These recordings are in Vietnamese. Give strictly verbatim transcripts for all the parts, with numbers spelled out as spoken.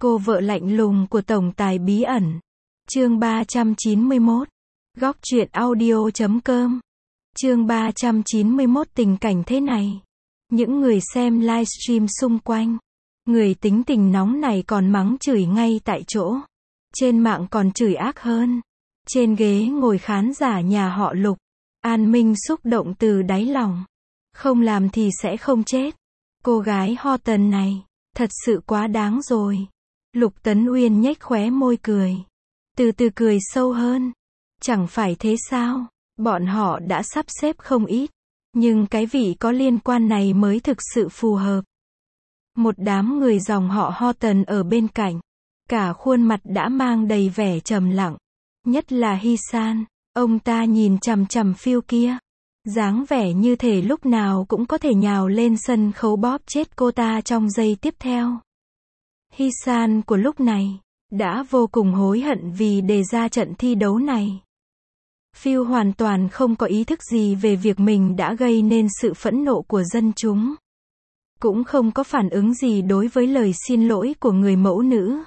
Cô vợ lạnh lùng của tổng tài bí ẩn. Chương ba trăm chín mươi mốt. Góc truyện audio chấm com. Chương ba trăm chín mươi mốt. Tình cảnh thế này. Những người xem livestream xung quanh. Người tính tình nóng này còn mắng chửi ngay tại chỗ. Trên mạng còn chửi ác hơn. Trên ghế ngồi khán giả nhà họ Lục. An Minh xúc động từ đáy lòng. Không làm thì sẽ không chết. Cô gái ho tần này, thật sự quá đáng rồi. Lục Tấn Uyên nhếch khóe môi cười. Từ từ cười sâu hơn. Chẳng phải thế sao, bọn họ đã sắp xếp không ít. Nhưng cái vị có liên quan này mới thực sự phù hợp. Một đám người dòng họ ho tần ở bên cạnh. Cả khuôn mặt đã mang đầy vẻ trầm lặng. Nhất là Hy San, ông ta nhìn chằm chằm phiêu kia. Dáng vẻ như thể lúc nào cũng có thể nhào lên sân khấu bóp chết cô ta trong giây tiếp theo. Hy San của lúc này đã vô cùng hối hận vì đề ra trận thi đấu này. Phiêu hoàn toàn không có ý thức gì về việc mình đã gây nên sự phẫn nộ của dân chúng. Cũng không có phản ứng gì đối với lời xin lỗi của người mẫu nữ.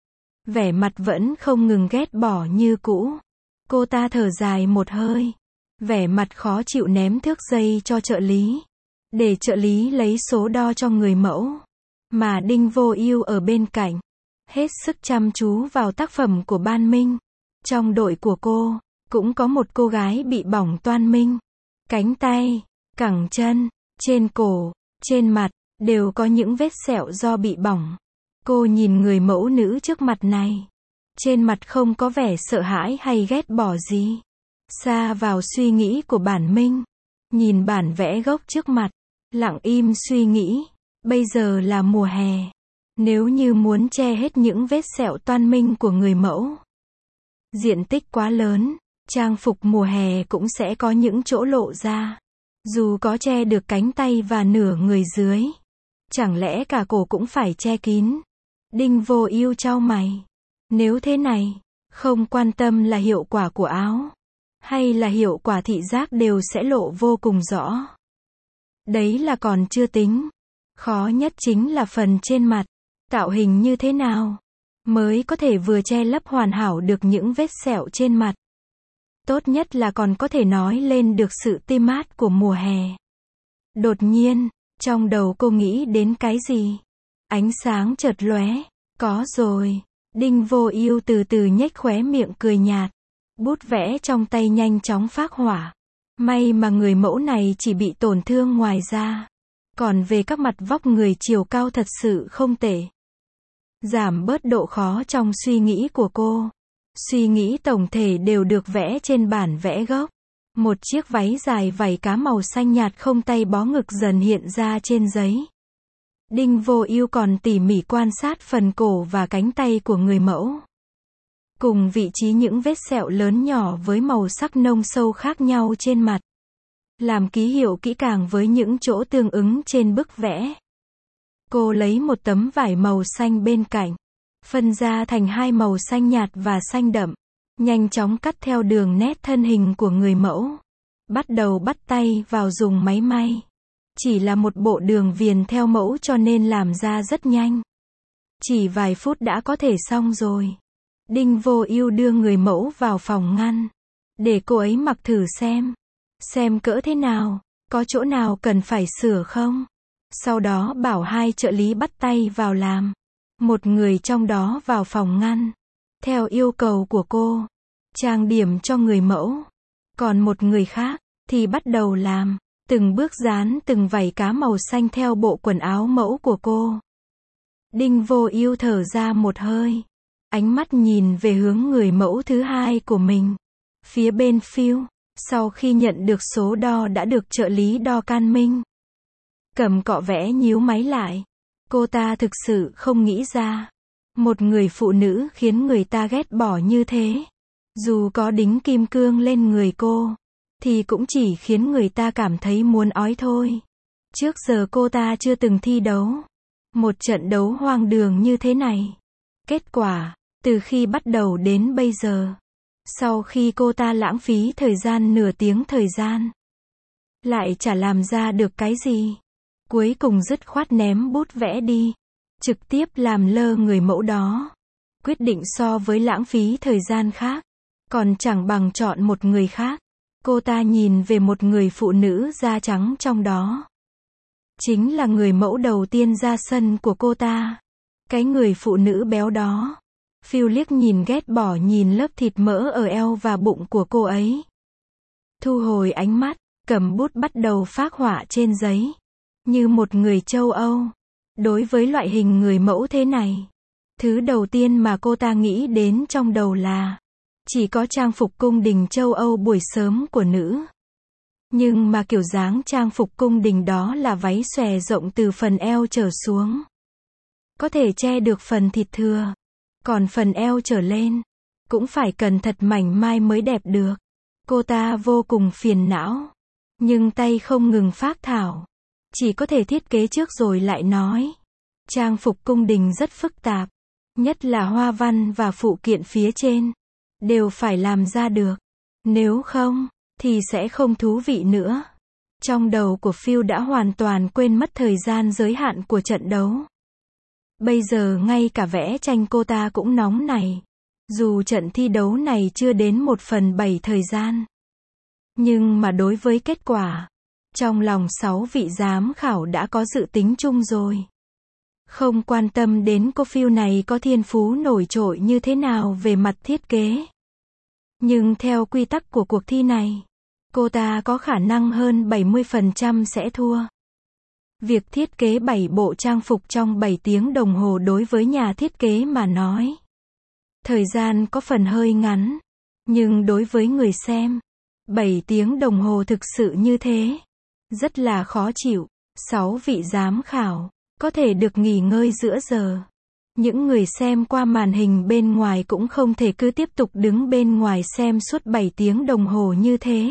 Vẻ mặt vẫn không ngừng ghét bỏ như cũ. Cô ta thở dài một hơi. Vẻ mặt khó chịu ném thước dây cho trợ lý. Để trợ lý lấy số đo cho người mẫu. Mà Đinh Vô Ưu ở bên cạnh. Hết sức chăm chú vào tác phẩm của Ban Minh. Trong đội của cô, cũng có một cô gái bị bỏng toan minh. Cánh tay, cẳng chân, trên cổ, trên mặt, đều có những vết sẹo do bị bỏng. Cô nhìn người mẫu nữ trước mặt này. Trên mặt không có vẻ sợ hãi hay ghét bỏ gì. Xa vào suy nghĩ của bản Minh. Nhìn bản vẽ gốc trước mặt. Lặng im suy nghĩ. Bây giờ là mùa hè. Nếu như muốn che hết những vết sẹo toan minh của người mẫu. Diện tích quá lớn. Trang phục mùa hè cũng sẽ có những chỗ lộ ra. Dù có che được cánh tay và nửa người dưới. Chẳng lẽ cả cổ cũng phải che kín. Đinh Vô Ưu chau mày. Nếu thế này, không quan tâm là hiệu quả của áo. Hay là hiệu quả thị giác đều sẽ lộ vô cùng rõ. Đấy là còn chưa tính. Khó nhất chính là phần trên mặt. Tạo hình như thế nào mới có thể vừa che lấp hoàn hảo được những vết sẹo trên mặt. Tốt nhất là còn có thể nói lên được sự tươi mát của mùa hè. Đột nhiên, trong đầu cô nghĩ đến cái gì? Ánh sáng chợt lóe. Có rồi. Đinh Vô Ưu từ từ nhếch khóe miệng cười nhạt. Bút vẽ trong tay nhanh chóng phác hỏa. May mà người mẫu này chỉ bị tổn thương ngoài da. Còn về các mặt vóc người chiều cao thật sự không tệ. Giảm bớt độ khó trong suy nghĩ của cô. Suy nghĩ tổng thể đều được vẽ trên bản vẽ gốc. Một chiếc váy dài vảy cá màu xanh nhạt không tay bó ngực dần hiện ra trên giấy. Đinh Vô Ưu còn tỉ mỉ quan sát phần cổ và cánh tay của người mẫu. Cùng vị trí những vết sẹo lớn nhỏ với màu sắc nông sâu khác nhau trên mặt. Làm ký hiệu kỹ càng với những chỗ tương ứng trên bức vẽ. Cô lấy một tấm vải màu xanh bên cạnh. Phân ra thành hai màu xanh nhạt và xanh đậm. Nhanh chóng cắt theo đường nét thân hình của người mẫu. Bắt đầu bắt tay vào dùng máy may. Chỉ là một bộ đường viền theo mẫu cho nên làm ra rất nhanh. Chỉ vài phút đã có thể xong rồi. Đinh Vô Ưu đưa người mẫu vào phòng ngăn. Để cô ấy mặc thử xem. Xem cỡ thế nào. Có chỗ nào cần phải sửa không? Sau đó bảo hai trợ lý bắt tay vào làm. Một người trong đó vào phòng ngăn. Theo yêu cầu của cô. Trang điểm cho người mẫu. Còn một người khác thì bắt đầu làm. Từng bước dán từng vảy cá màu xanh theo bộ quần áo mẫu của cô. Đinh Vô Ưu thở ra một hơi. Ánh mắt nhìn về hướng người mẫu thứ hai của mình. Phía bên phiêu. Sau khi nhận được số đo đã được trợ lý đo can minh. Cầm cọ vẽ nhíu máy lại. Cô ta thực sự không nghĩ ra. Một người phụ nữ khiến người ta ghét bỏ như thế. Dù có đính kim cương lên người cô. Thì cũng chỉ khiến người ta cảm thấy muốn ói thôi. Trước giờ cô ta chưa từng thi đấu. Một trận đấu hoang đường như thế này. Kết quả, từ khi bắt đầu đến bây giờ. Sau khi cô ta lãng phí thời gian nửa tiếng thời gian. Lại chả làm ra được cái gì. Cuối cùng dứt khoát ném bút vẽ đi. trực tiếp làm lơ người mẫu đó. Quyết định so với lãng phí thời gian khác, còn chẳng bằng chọn một người khác. Cô ta nhìn về một người phụ nữ da trắng trong đó. Chính là người mẫu đầu tiên ra sân của cô ta. Cái người phụ nữ béo đó. Phil liếc nhìn ghét bỏ nhìn lớp thịt mỡ ở eo và bụng của cô ấy. Thu hồi ánh mắt, cầm bút bắt đầu phác họa trên giấy. Như một người châu Âu. Đối với loại hình người mẫu thế này, thứ đầu tiên mà cô ta nghĩ đến trong đầu là chỉ có trang phục cung đình châu Âu buổi sớm của nữ. Nhưng mà kiểu dáng trang phục cung đình đó là váy xòe rộng từ phần eo trở xuống. Có thể che được phần thịt thừa. Còn phần eo trở lên, cũng phải cần thật mảnh mai mới đẹp được. Cô ta vô cùng phiền não. Nhưng tay không ngừng phác thảo. Chỉ có thể thiết kế trước rồi lại nói. Trang phục cung đình rất phức tạp. Nhất là hoa văn và phụ kiện phía trên. Đều phải làm ra được. Nếu không, thì sẽ không thú vị nữa. Trong đầu của Phil đã hoàn toàn quên mất thời gian giới hạn của trận đấu. Bây giờ ngay cả vẽ tranh cô ta cũng nóng này. Dù trận thi đấu này chưa đến một phần bảy thời gian. Nhưng mà đối với kết quả, trong lòng sáu vị giám khảo đã có dự tính chung rồi. Không quan tâm đến cô Phil này có thiên phú nổi trội như thế nào về mặt thiết kế. Nhưng theo quy tắc của cuộc thi này, cô ta có khả năng hơn bảy mươi phần trăm sẽ thua. Việc thiết kế bảy bộ trang phục trong bảy tiếng đồng hồ đối với nhà thiết kế mà nói. Thời gian có phần hơi ngắn. Nhưng đối với người xem, bảy tiếng đồng hồ thực sự như thế. Rất là khó chịu. sáu vị giám khảo, có thể được nghỉ ngơi giữa giờ. Những người xem qua màn hình bên ngoài cũng không thể cứ tiếp tục đứng bên ngoài xem suốt bảy tiếng đồng hồ như thế.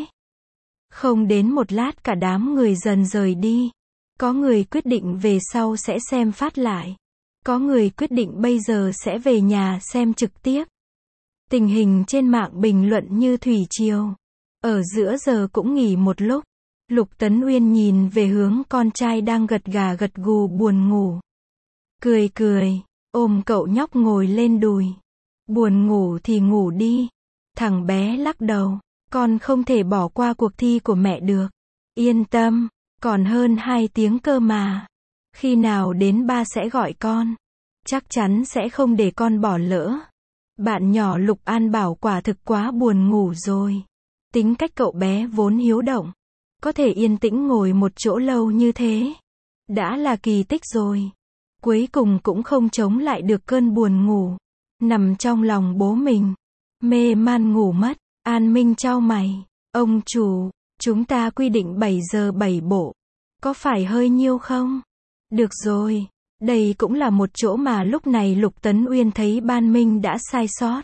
Không đến một lát cả đám người dần rời đi. Có người quyết định về sau sẽ xem phát lại. Có người quyết định bây giờ sẽ về nhà xem trực tiếp. Tình hình trên mạng bình luận như thủy triều. Ở giữa giờ cũng nghỉ một lúc. Lục Tấn Uyên nhìn về hướng con trai đang gật gà gật gù buồn ngủ. Cười cười, ôm cậu nhóc ngồi lên đùi. Buồn ngủ thì ngủ đi. Thằng bé lắc đầu. Con không thể bỏ qua cuộc thi của mẹ được. Yên tâm, còn hơn hai tiếng cơ mà. Khi nào đến ba sẽ gọi con. Chắc chắn sẽ không để con bỏ lỡ. Bạn nhỏ Lục An bảo quả thực quá buồn ngủ rồi. Tính cách cậu bé vốn hiếu động. Có thể yên tĩnh ngồi một chỗ lâu như thế. Đã là kỳ tích rồi. Cuối cùng cũng không chống lại được cơn buồn ngủ. Nằm trong lòng bố mình. Mê man ngủ mất. An Minh chau mày. Ông chủ, chúng ta quy định bảy giờ bảy bộ. Có phải hơi nhiều không? Được rồi. Đây cũng là một chỗ mà lúc này Lục Tấn Uyên thấy Ban Minh đã sai sót.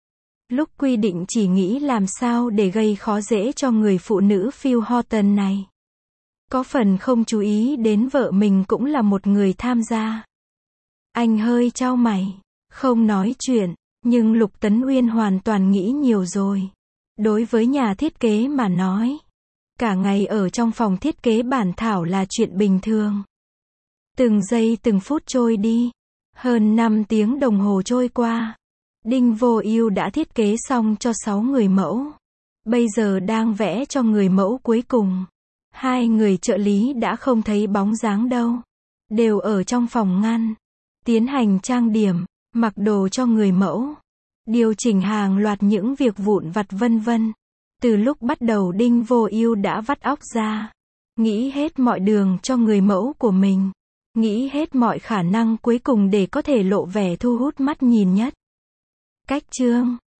Lúc quy định chỉ nghĩ làm sao để gây khó dễ cho người phụ nữ Phil Horton này. Có phần không chú ý đến vợ mình cũng là một người tham gia. Anh hơi chau mày, không nói chuyện, nhưng Lục Tấn Uyên hoàn toàn nghĩ nhiều rồi. Đối với nhà thiết kế mà nói, cả ngày ở trong phòng thiết kế bản thảo là chuyện bình thường. Từng giây từng phút trôi đi, hơn năm tiếng đồng hồ trôi qua. Đinh Vô Ưu đã thiết kế xong cho sáu người mẫu. Bây giờ đang vẽ cho người mẫu cuối cùng. Hai người trợ lý đã không thấy bóng dáng đâu. Đều ở trong phòng ngăn. Tiến hành trang điểm, mặc đồ cho người mẫu. Điều chỉnh hàng loạt những việc vụn vặt vân vân. Từ lúc bắt đầu Đinh Vô Ưu đã vắt óc ra. Nghĩ hết mọi đường cho người mẫu của mình. Nghĩ hết mọi khả năng cuối cùng để có thể lộ vẻ thu hút mắt nhìn nhất. Cách chương